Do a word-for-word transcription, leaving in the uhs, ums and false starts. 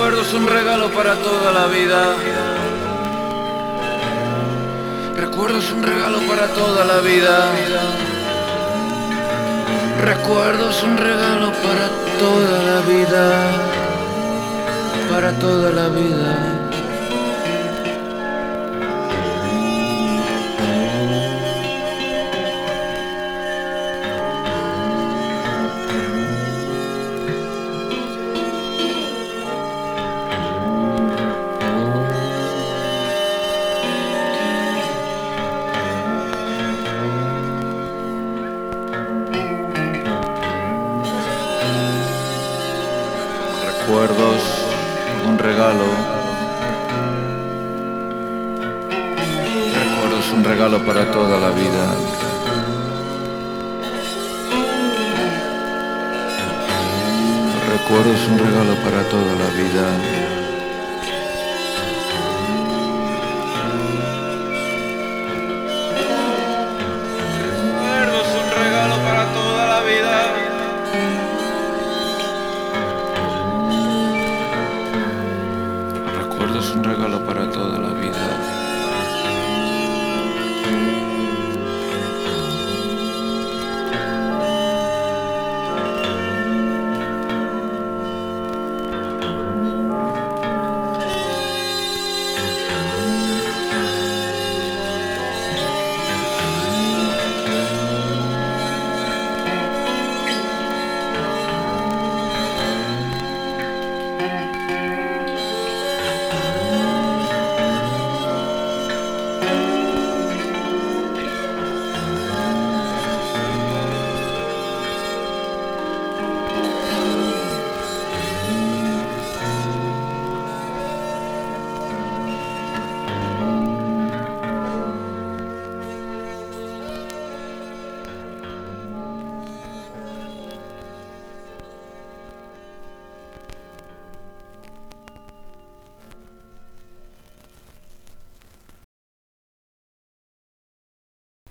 Recuerdo es un regalo para toda la vida. Recuerdo es un regalo para toda la vida. Recuerdo es un regalo para toda la vida. Para toda la vida. Recuerdos, un regalo. Recuerdos, un regalo para toda la vida. Recuerdos, un regalo para toda la vida.